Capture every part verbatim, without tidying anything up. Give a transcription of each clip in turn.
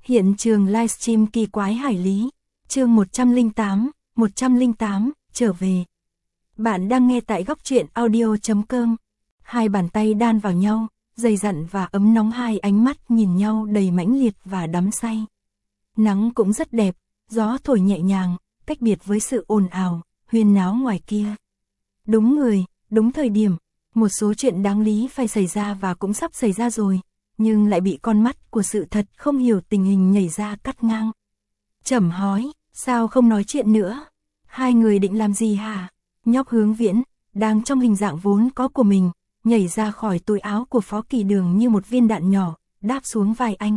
Hiện trường livestream kỳ quái hải lý, chương một trăm lẻ tám, một trăm lẻ tám, trở về. Bạn đang nghe tại góc truyện audio chấm com. Hai bàn tay đan vào nhau, dày dặn và ấm nóng, hai ánh mắt nhìn nhau đầy mãnh liệt và đắm say. Nắng cũng rất đẹp, gió thổi nhẹ nhàng, cách biệt với sự ồn ào, huyên náo ngoài kia. Đúng người, đúng thời điểm, một số chuyện đáng lý phải xảy ra và cũng sắp xảy ra rồi, nhưng lại bị con mắt của sự thật không hiểu tình hình nhảy ra cắt ngang. Trầm hói, sao không nói chuyện nữa? Hai người định làm gì hả? Nhóc Hướng Viễn, đang trong hình dạng vốn có của mình, nhảy ra khỏi túi áo của Phó Kỳ Đường như một viên đạn nhỏ, đáp xuống vai anh.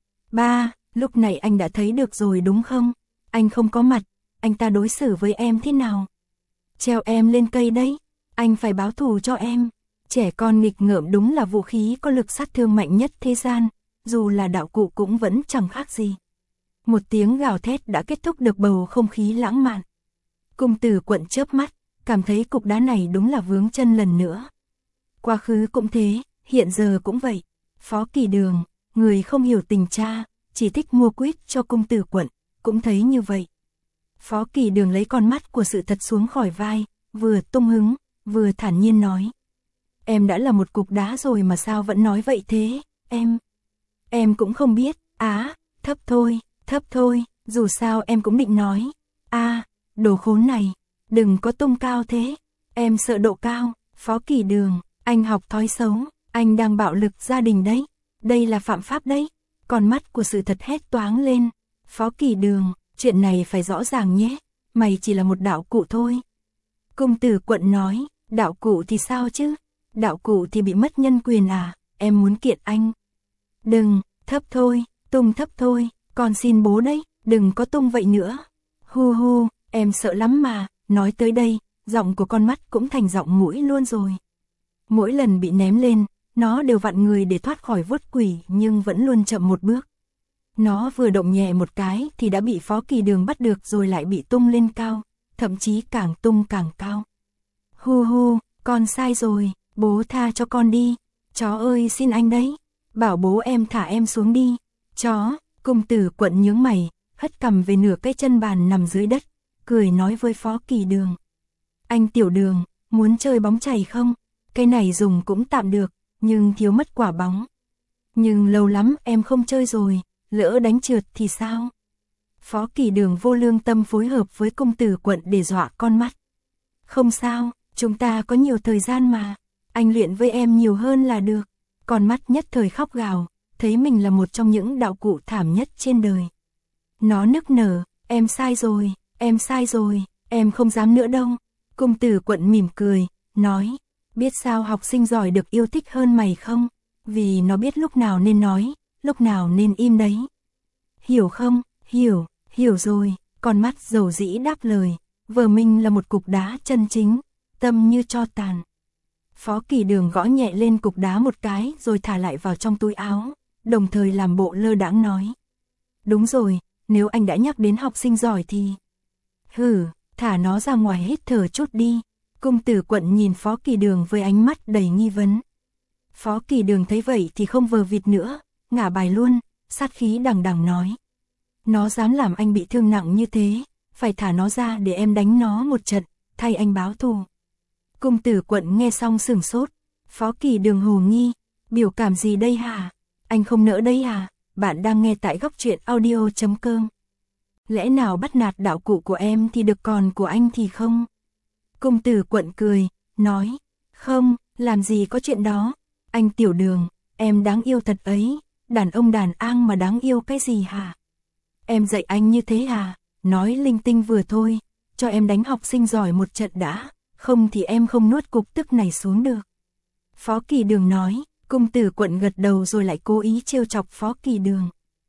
Ba, lúc này anh đã thấy được rồi đúng không? Anh không có mặt, anh ta đối xử với em thế nào? Treo em lên cây đấy, anh phải báo thù cho em. Trẻ con nghịch ngợm đúng là vũ khí có lực sát thương mạnh nhất thế gian, dù là đạo cụ cũng vẫn chẳng khác gì. Một tiếng gào thét đã kết thúc được bầu không khí lãng mạn. Cung Tử Quận chớp mắt, cảm thấy cục đá này đúng là vướng chân lần nữa. Quá khứ cũng thế, hiện giờ cũng vậy. Phó Kỳ Đường, người không hiểu tình cha, chỉ thích mua quýt cho Cung Tử Quận, cũng thấy như vậy. Phó Kỳ Đường lấy con mắt của sự thật xuống khỏi vai, vừa tung hứng, vừa thản nhiên nói. Em đã là một cục đá rồi mà sao vẫn nói vậy thế, em. Em cũng không biết, á, thấp thôi, thấp thôi, dù sao em cũng định nói. A, đồ khốn này, đừng có tung cao thế, em sợ độ cao. Phó Kỳ Đường, anh học thói xấu, anh đang bạo lực gia đình đấy, đây là phạm pháp đấy. Con mắt của sự thật hét toáng lên. Phó Kỳ Đường, chuyện này phải rõ ràng nhé, mày chỉ là một đạo cụ thôi. Cung Tử Quận nói, đạo cụ thì sao chứ? Đạo cụ thì bị mất nhân quyền à, em muốn kiện anh. Đừng, thấp thôi, tung thấp thôi, con xin bố đấy, đừng có tung vậy nữa. Hu hu, em sợ lắm mà, nói tới đây, giọng của con mắt cũng thành giọng mũi luôn rồi. Mỗi lần bị ném lên, nó đều vặn người để thoát khỏi vuốt quỷ nhưng vẫn luôn chậm một bước. Nó vừa động nhẹ một cái thì đã bị Phó Kỳ Đường bắt được rồi lại bị tung lên cao, thậm chí càng tung càng cao. Hu hu, con sai rồi, bố tha cho con đi, chó ơi xin anh đấy, bảo bố em thả em xuống đi, chó. Cung Tử Quận nhướng mày, hất cằm về nửa cái chân bàn nằm dưới đất, cười nói với Phó Kỳ Đường. Anh Tiểu Đường, muốn chơi bóng chày không? Cái này dùng cũng tạm được, nhưng thiếu mất quả bóng. Nhưng lâu lắm em không chơi rồi, lỡ đánh trượt thì sao? Phó Kỳ Đường vô lương tâm phối hợp với Cung Tử Quận để dọa con mắt. Không sao, chúng ta có nhiều thời gian mà, anh luyện với em nhiều hơn là được. Con mắt nhất thời khóc gào, thấy mình là một trong những đạo cụ thảm nhất trên đời. Nó nức nở, em sai rồi, em sai rồi, em không dám nữa đâu. Cung Tử Quận mỉm cười, nói, biết sao học sinh giỏi được yêu thích hơn mày không? Vì nó biết lúc nào nên nói, lúc nào nên im đấy. Hiểu không? Hiểu, hiểu rồi. Con mắt dầu dĩ đáp lời, vợ mình là một cục đá chân chính, tâm như tro tàn. Phó Kỳ Đường gõ nhẹ lên cục đá một cái rồi thả lại vào trong túi áo, đồng thời làm bộ lơ đãng nói. Đúng rồi, nếu anh đã nhắc đến học sinh giỏi thì... Hừ, thả nó ra ngoài hít thở chút đi. Cung Tử Quận nhìn Phó Kỳ Đường với ánh mắt đầy nghi vấn. Phó Kỳ Đường thấy vậy thì không vờ vịt nữa, ngả bài luôn, sát khí đằng đằng nói. Nó dám làm anh bị thương nặng như thế, phải thả nó ra để em đánh nó một trận, thay anh báo thù. Cung Tử Quận nghe xong sửng sốt, Phó Kỳ Đường hồ nghi, biểu cảm gì đây hả? Anh không nỡ đây à? Bạn đang nghe tại góc truyện audio chấm com. Lẽ nào bắt nạt đạo cụ của em thì được còn của anh thì không? Cung Tử Quận cười, nói, không, làm gì có chuyện đó. Anh Tiểu Đường, em đáng yêu thật ấy, đàn ông đàn ang mà đáng yêu cái gì hả? Em dạy anh như thế à? Nói linh tinh vừa thôi, cho em đánh học sinh giỏi một trận đã, không thì em không nuốt cục tức này xuống được. Phó Kỳ Đường nói. Cung Tử Quận gật đầu rồi lại cố ý trêu chọc Phó Kỳ Đường.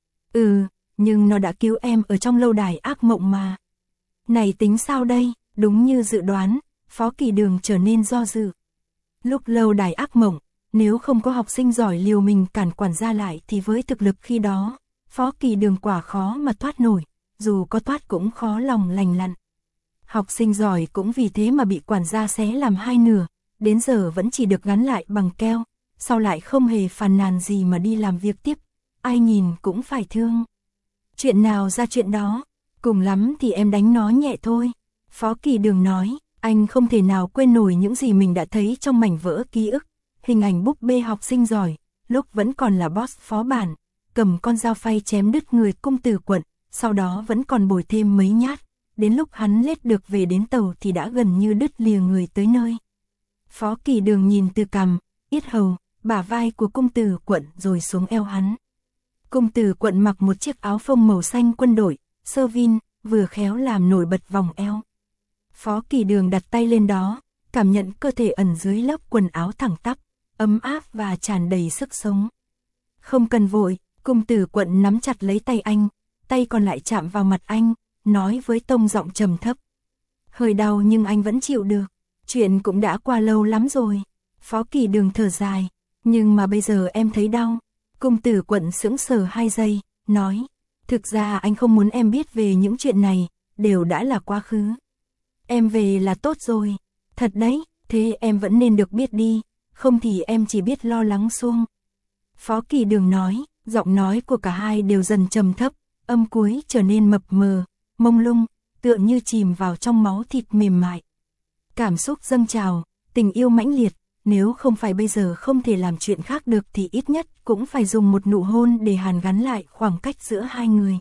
Ừ, nhưng nó đã cứu em ở trong lâu đài ác mộng mà. Này tính sao đây? Đúng như dự đoán, Phó Kỳ Đường trở nên do dự. Lúc lâu đài ác mộng, nếu không có học sinh giỏi liều mình cản quản gia lại thì với thực lực khi đó, Phó Kỳ Đường quả khó mà thoát nổi, dù có thoát cũng khó lòng lành lặn. Học sinh giỏi cũng vì thế mà bị quản gia xé làm hai nửa, đến giờ vẫn chỉ được gắn lại bằng keo. Sau lại không hề phàn nàn gì mà đi làm việc tiếp, ai nhìn cũng phải thương. Chuyện nào ra chuyện đó, cùng lắm thì em đánh nó nhẹ thôi. Phó Kỳ Đường nói, anh không thể nào quên nổi những gì mình đã thấy trong mảnh vỡ ký ức. Hình ảnh búp bê học sinh giỏi, lúc vẫn còn là boss phó bản, cầm con dao phay chém đứt người cung tử quận, sau đó vẫn còn bồi thêm mấy nhát. Đến lúc hắn lết được về đến tàu thì đã gần như đứt lìa người tới nơi. Phó Kỳ Đường nhìn từ cằm, yết hầu, bả vai của cung tử quận rồi xuống eo hắn. Cung tử quận mặc một chiếc áo phông màu xanh quân đội, sơ vin, vừa khéo làm nổi bật vòng eo. Phó Kỳ Đường đặt tay lên đó, cảm nhận cơ thể ẩn dưới lớp quần áo thẳng tắp, ấm áp và tràn đầy sức sống. Không cần vội, cung tử quận nắm chặt lấy tay anh, tay còn lại chạm vào mặt anh, nói với tông giọng trầm thấp. Hơi đau nhưng anh vẫn chịu được, chuyện cũng đã qua lâu lắm rồi. Phó Kỳ Đường thở dài, nhưng mà bây giờ em thấy đau. Cung tử quận sững sờ hai giây, nói, thực ra anh không muốn em biết về những chuyện này, đều đã là quá khứ. Em về là tốt rồi, thật đấy, thế em vẫn nên được biết đi, không thì em chỉ biết lo lắng suông. Phó Kỳ Đường nói, giọng nói của cả hai đều dần trầm thấp, âm cuối trở nên mập mờ, mông lung, tựa như chìm vào trong máu thịt mềm mại. Cảm xúc dâng trào, tình yêu mãnh liệt, nếu không phải bây giờ không thể làm chuyện khác được thì ít nhất cũng phải dùng một nụ hôn để hàn gắn lại khoảng cách giữa hai người.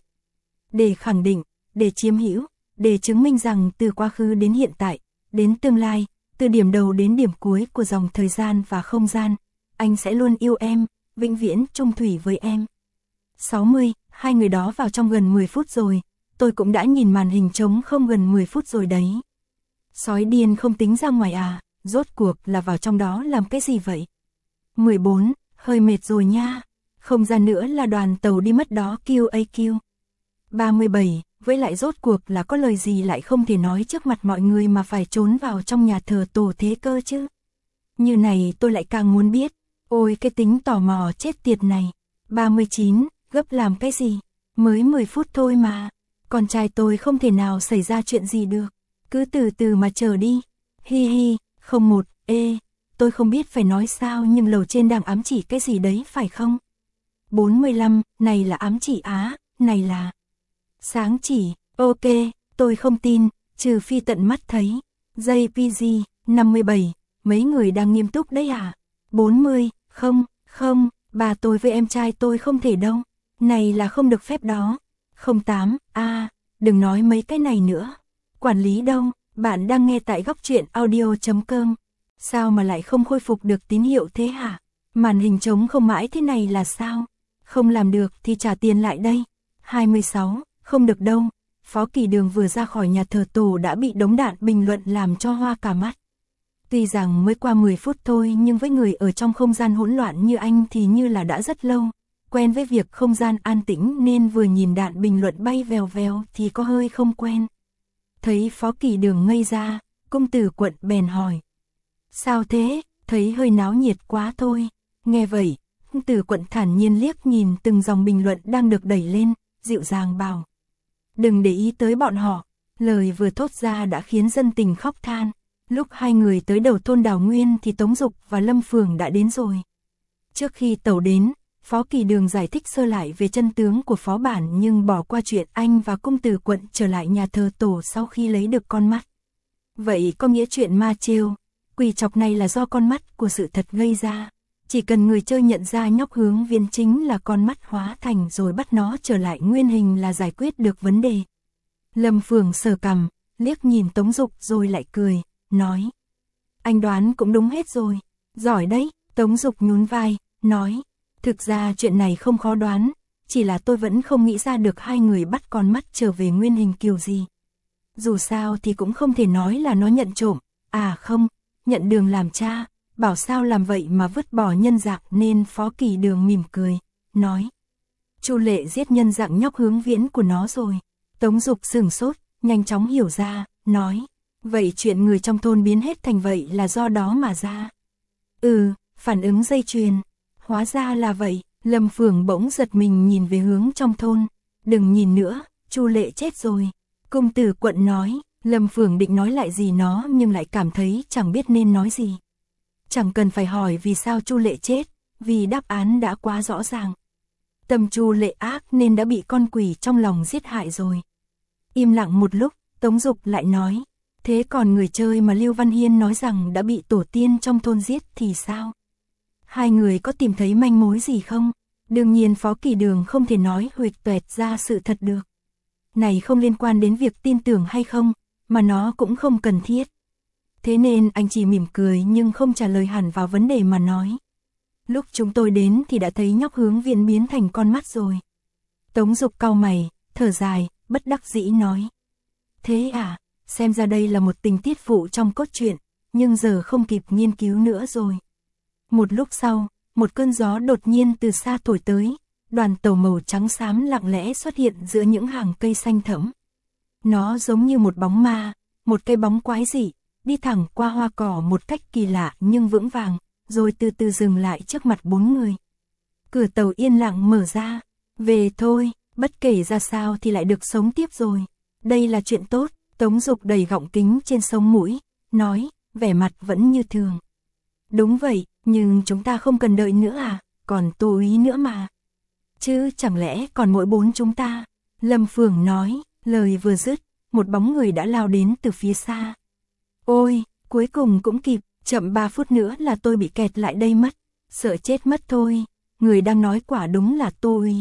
Để khẳng định, để chiếm hữu, để chứng minh rằng từ quá khứ đến hiện tại, đến tương lai, từ điểm đầu đến điểm cuối của dòng thời gian và không gian, anh sẽ luôn yêu em, vĩnh viễn chung thủy với em. sáu mươi, hai người đó vào trong gần mười phút rồi, tôi cũng đã nhìn màn hình trống không gần mười phút rồi đấy. Sói điên không tính ra ngoài à, rốt cuộc là vào trong đó làm cái gì vậy? mười bốn, hơi mệt rồi nha, không ra nữa là đoàn tàu đi mất đó Q A Q. ba mươi bảy, với lại rốt cuộc là có lời gì lại không thể nói trước mặt mọi người mà phải trốn vào trong nhà thờ tổ thế cơ chứ. Như này tôi lại càng muốn biết, ôi cái tính tò mò chết tiệt này. ba mươi chín, gấp làm cái gì, mới mười phút thôi mà, con trai tôi không thể nào xảy ra chuyện gì được, cứ từ từ mà chờ đi. Hi hi, không một, ê, tôi không biết phải nói sao nhưng lầu trên đang ám chỉ cái gì đấy phải không? bốn mươi lăm, này là ám chỉ á, này là sáng chỉ, ok, tôi không tin, trừ phi tận mắt thấy. gi pê giê, năm mươi bảy, mấy người đang nghiêm túc đấy à? bốn mươi, không, không, bà tôi với em trai tôi không thể đâu, này là không được phép đó. không tám, a à, đừng nói mấy cái này nữa. Quản lý đâu, bạn đang nghe tại góc truyện audio chấm com. Sao mà lại không khôi phục được tín hiệu thế hả? Màn hình trống không mãi thế này là sao? Không làm được thì trả tiền lại đây. hai mươi sáu, không được đâu. Phó Kỳ Đường vừa ra khỏi nhà thờ tổ đã bị đống đạn bình luận làm cho hoa cả mắt. Tuy rằng mới qua mười phút thôi nhưng với người ở trong không gian hỗn loạn như anh thì như là đã rất lâu. Quen với việc không gian an tĩnh nên vừa nhìn đạn bình luận bay vèo vèo thì có hơi không quen. Thấy Phó Kỳ Đường ngây ra, cung tử quận bèn hỏi. Sao thế, thấy hơi náo nhiệt quá thôi. Nghe vậy, cung tử quận thản nhiên liếc nhìn từng dòng bình luận đang được đẩy lên, dịu dàng bảo. Đừng để ý tới bọn họ, lời vừa thốt ra đã khiến dân tình khóc than. Lúc hai người tới đầu thôn Đào Nguyên thì Tống Dục và Lâm Phường đã đến rồi. Trước khi tàu đến, Phó Kỳ Đường giải thích sơ lại về chân tướng của phó bản nhưng bỏ qua chuyện anh và cung tử quận trở lại nhà thờ tổ sau khi lấy được con mắt. Vậy có nghĩa chuyện ma trêu, quỷ chọc này là do con mắt của sự thật gây ra. Chỉ cần người chơi nhận ra nhóc hướng viên chính là con mắt hóa thành rồi bắt nó trở lại nguyên hình là giải quyết được vấn đề. Lâm Phường sờ cằm, liếc nhìn Tống Dục rồi lại cười, nói. Anh đoán cũng đúng hết rồi, giỏi đấy. Tống Dục nhún vai, nói. Thực ra chuyện này không khó đoán, chỉ là tôi vẫn không nghĩ ra được hai người bắt con mắt trở về nguyên hình kiểu gì. Dù sao thì cũng không thể nói là nó nhận trộm, à không, nhận Đường làm cha, bảo sao làm vậy mà vứt bỏ nhân dạng nên Phó Kỳ Đường mỉm cười, nói. Chu Lệ giết nhân dạng nhóc hướng viễn của nó rồi. Tống Dục sửng sốt, nhanh chóng hiểu ra, nói. Vậy chuyện người trong thôn biến hết thành vậy là do đó mà ra. Ừ, phản ứng dây chuyền. Hóa ra là vậy, Lâm Phường bỗng giật mình nhìn về hướng trong thôn. Đừng nhìn nữa, Chu Lệ chết rồi. Cung tử quận nói, Lâm Phường định nói lại gì nó nhưng lại cảm thấy chẳng biết nên nói gì. Chẳng cần phải hỏi vì sao Chu Lệ chết, vì đáp án đã quá rõ ràng. Tâm Chu Lệ ác nên đã bị con quỷ trong lòng giết hại rồi. Im lặng một lúc, Tống Dục lại nói, thế còn người chơi mà Lưu Văn Hiên nói rằng đã bị tổ tiên trong thôn giết thì sao? Hai người có tìm thấy manh mối gì không? Đương nhiên Phó Kỳ Đường không thể nói huỵch toẹt ra sự thật được. Này không liên quan đến việc tin tưởng hay không, mà nó cũng không cần thiết. Thế nên anh chỉ mỉm cười nhưng không trả lời hẳn vào vấn đề mà nói. Lúc chúng tôi đến thì đã thấy nhóc Hướng Viễn biến thành con mắt rồi. Tống Dục cau mày, thở dài, bất đắc dĩ nói. Thế à, xem ra đây là một tình tiết phụ trong cốt truyện, nhưng giờ không kịp nghiên cứu nữa rồi. Một lúc sau, một cơn gió đột nhiên từ xa thổi tới, đoàn tàu màu trắng xám lặng lẽ xuất hiện giữa những hàng cây xanh thẫm. Nó giống như một bóng ma, một cây bóng quái dị, đi thẳng qua hoa cỏ một cách kỳ lạ nhưng vững vàng, rồi từ từ dừng lại trước mặt bốn người. Cửa tàu yên lặng mở ra, về thôi, bất kể ra sao thì lại được sống tiếp rồi. Đây là chuyện tốt, Tống Dục đầy gọng kính trên sống mũi, nói, vẻ mặt vẫn như thường. Đúng vậy, nhưng chúng ta không cần đợi nữa à, còn Tô Úy nữa mà. Chứ chẳng lẽ còn mỗi bốn chúng ta? Lâm Phượng nói, lời vừa dứt, một bóng người đã lao đến từ phía xa. Ôi, cuối cùng cũng kịp, chậm ba phút nữa là tôi bị kẹt lại đây mất, sợ chết mất thôi. Người đang nói quả đúng là Tô Úy.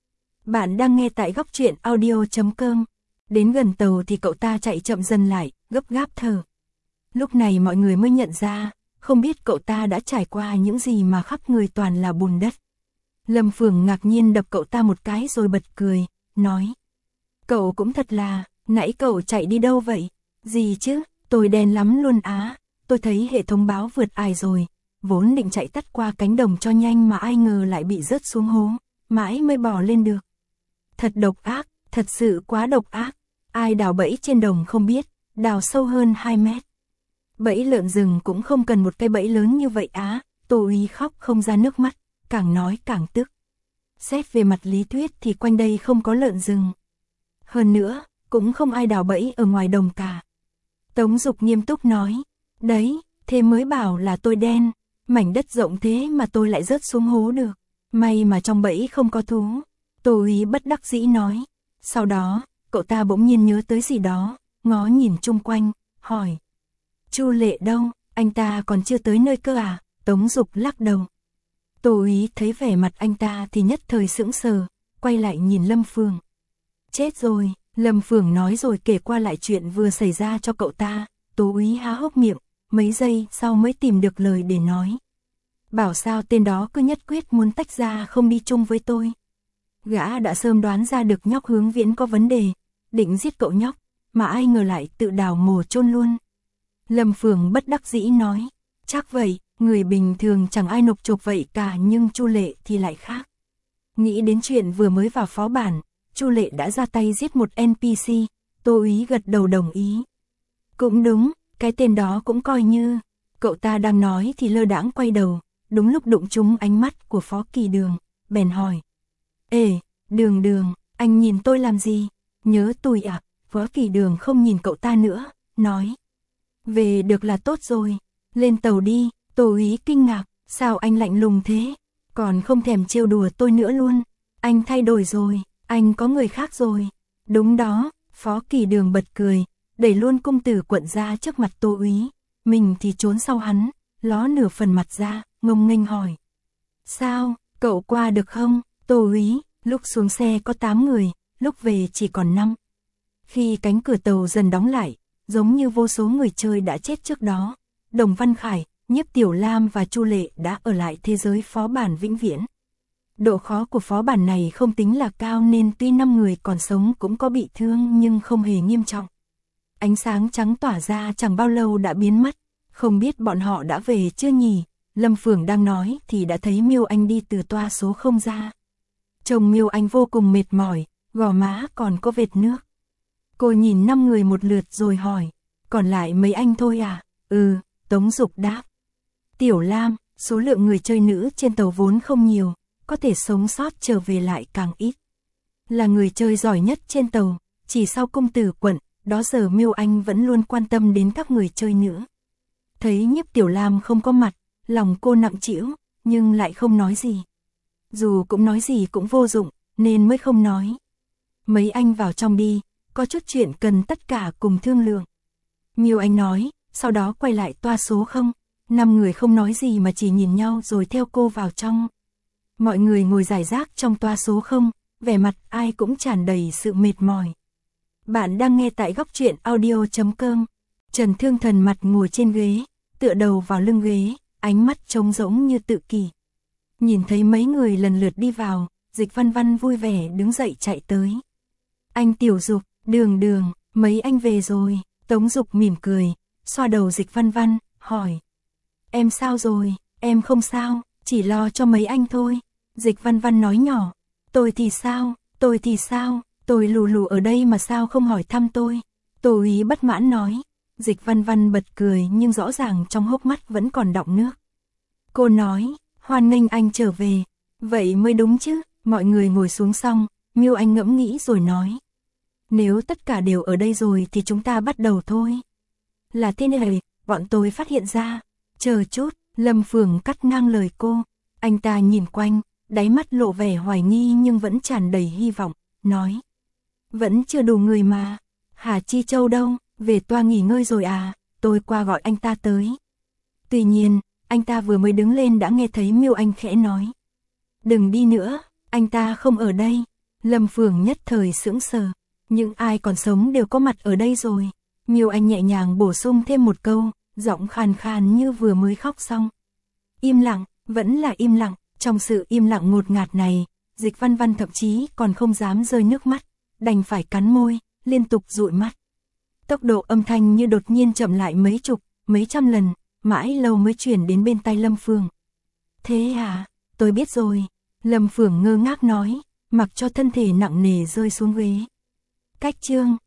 Bạn đang nghe tại góc truyện audio chấm com. Đến gần tàu thì cậu ta chạy chậm dần lại, gấp gáp thở. Lúc này mọi người mới nhận ra, không biết cậu ta đã trải qua những gì mà khắp người toàn là bùn đất. Lâm Phượng ngạc nhiên đập cậu ta một cái rồi bật cười, nói. Cậu cũng thật là, nãy cậu chạy đi đâu vậy? Gì chứ, tôi đen lắm luôn á, tôi thấy hệ thống báo vượt ải rồi, vốn định chạy tắt qua cánh đồng cho nhanh mà ai ngờ lại bị rớt xuống hố, mãi mới bò lên được. Thật độc ác, thật sự quá độc ác, ai đào bẫy trên đồng không biết, đào sâu hơn hai mét. Bẫy lợn rừng cũng không cần một cây bẫy lớn như vậy á, Tô Úy khóc không ra nước mắt, càng nói càng tức. Xét về mặt lý thuyết thì quanh đây không có lợn rừng. Hơn nữa, cũng không ai đào bẫy ở ngoài đồng cả. Tống Dục nghiêm túc nói, đấy, thế mới bảo là tôi đen, mảnh đất rộng thế mà tôi lại rớt xuống hố được. May mà trong bẫy không có thú. Tô Úy bất đắc dĩ nói. Sau đó, cậu ta bỗng nhiên nhớ tới gì đó, ngó nhìn chung quanh, hỏi. Chu Lệ đâu, anh ta còn chưa tới nơi cơ à? Tống Dục lắc đầu. Tô Úy thấy vẻ mặt anh ta thì nhất thời sững sờ, quay lại nhìn Lâm Phượng. Chết rồi, Lâm Phượng nói rồi kể qua lại chuyện vừa xảy ra cho cậu ta. Tô Úy há hốc miệng, mấy giây sau mới tìm được lời để nói. Bảo sao tên đó cứ nhất quyết muốn tách ra không đi chung với tôi. Gã đã sớm đoán ra được nhóc Hướng Viễn có vấn đề, định giết cậu nhóc, mà ai ngờ lại tự đào mồ chôn luôn. Lâm Phượng bất đắc dĩ nói, chắc vậy, người bình thường chẳng ai nộp chộp vậy cả nhưng Chu Lệ thì lại khác. Nghĩ đến chuyện vừa mới vào phó bản, Chu Lệ đã ra tay giết một en pê xê, Tô Úy gật đầu đồng ý. Cũng đúng, cái tên đó cũng coi như, cậu ta đang nói thì lơ đãng quay đầu, đúng lúc đụng trúng ánh mắt của Phó Kỳ Đường, bèn hỏi. Ê, Đường Đường, anh nhìn tôi làm gì? Nhớ tôi à? Phó Kỳ Đường không nhìn cậu ta nữa, nói. Về được là tốt rồi, lên tàu đi. Tô Úy kinh ngạc, sao anh lạnh lùng thế? Còn không thèm trêu đùa tôi nữa luôn. Anh thay đổi rồi, anh có người khác rồi. Đúng đó, Phó Kỳ Đường bật cười, đẩy luôn cung tử quận ra trước mặt Tô Úy. Mình thì trốn sau hắn, ló nửa phần mặt ra, ngông nghênh hỏi. Sao, cậu qua được không? Tô Úy, lúc xuống xe có tám người, lúc về chỉ còn năm. Khi cánh cửa tàu dần đóng lại, giống như vô số người chơi đã chết trước đó, Đồng Văn Khải, Nhiếp Tiểu Lam và Chu Lệ đã ở lại thế giới phó bản vĩnh viễn. Độ khó của phó bản này không tính là cao nên tuy năm người còn sống cũng có bị thương nhưng không hề nghiêm trọng. Ánh sáng trắng tỏa ra chẳng bao lâu đã biến mất, không biết bọn họ đã về chưa nhỉ? Lâm Phượng đang nói thì đã thấy Miêu Anh đi từ toa số không ra. Chồng Miêu Anh vô cùng mệt mỏi, gò má còn có vệt nước. Cô nhìn năm người một lượt rồi hỏi, còn lại mấy anh thôi à? Ừ, Tống Dục đáp. Tiểu Lam, số lượng người chơi nữ trên tàu vốn không nhiều, có thể sống sót trở về lại càng ít. Là người chơi giỏi nhất trên tàu, chỉ sau cung tử quận, đó giờ Miêu Anh vẫn luôn quan tâm đến các người chơi nữ. Thấy Nhiếp Tiểu Lam không có mặt, lòng cô nặng trĩu, nhưng lại không nói gì. dù cũng nói gì cũng vô dụng, nên mới không nói. Mấy anh vào trong đi, có chút chuyện cần tất cả cùng thương lượng. Miêu Anh nói, sau đó quay lại toa số không. Năm người không nói gì mà chỉ nhìn nhau rồi theo cô vào trong. Mọi người ngồi rải rác trong toa số không, vẻ mặt ai cũng tràn đầy sự mệt mỏi. Bạn đang nghe tại góc truyện audio chấm com. Trần Thương Thần mặt ngồi trên ghế, tựa đầu vào lưng ghế, ánh mắt trống rỗng như tự kỷ. Nhìn thấy mấy người lần lượt đi vào, Dịch Văn Văn vui vẻ đứng dậy chạy tới. Anh Tiểu Dục, Đường Đường, mấy anh về rồi. Tống Dục mỉm cười, xoa đầu Dịch Văn Văn, hỏi. Em sao rồi? Em không sao, chỉ lo cho mấy anh thôi. Dịch Văn Văn nói nhỏ. Tôi thì sao? Tôi thì sao? Tôi lù lù ở đây mà sao không hỏi thăm tôi? Tô Ý bất mãn nói. Dịch Văn Văn bật cười nhưng rõ ràng trong hốc mắt vẫn còn đọng nước. Cô nói, hoan nghênh anh trở về. Vậy mới đúng chứ. Mọi người ngồi xuống xong, Miêu Anh ngẫm nghĩ rồi nói. Nếu tất cả đều ở đây rồi thì chúng ta bắt đầu thôi. Là thế này, bọn tôi phát hiện ra. Chờ chút, Lâm Phường cắt ngang lời cô. Anh ta nhìn quanh, đáy mắt lộ vẻ hoài nghi nhưng vẫn tràn đầy hy vọng, nói. Vẫn chưa đủ người mà. Hà Chi Châu đâu, về toa nghỉ ngơi rồi à, tôi qua gọi anh ta tới. Tuy nhiên, anh ta vừa mới đứng lên đã nghe thấy Miêu Anh khẽ nói. Đừng đi nữa, anh ta không ở đây. Lâm Phường nhất thời sững sờ. Những ai còn sống đều có mặt ở đây rồi. Miêu Anh nhẹ nhàng bổ sung thêm một câu, giọng khàn khàn như vừa mới khóc xong. Im lặng, vẫn là im lặng. Trong sự im lặng ngột ngạt này, Dịch Văn Văn thậm chí còn không dám rơi nước mắt, đành phải cắn môi, liên tục dụi mắt. Tốc độ âm thanh như đột nhiên chậm lại mấy chục, mấy trăm lần, mãi lâu mới chuyển đến bên tai Lâm Phường. Thế à, tôi biết rồi. Lâm Phường ngơ ngác nói, mặc cho thân thể nặng nề rơi xuống ghế. Cách chương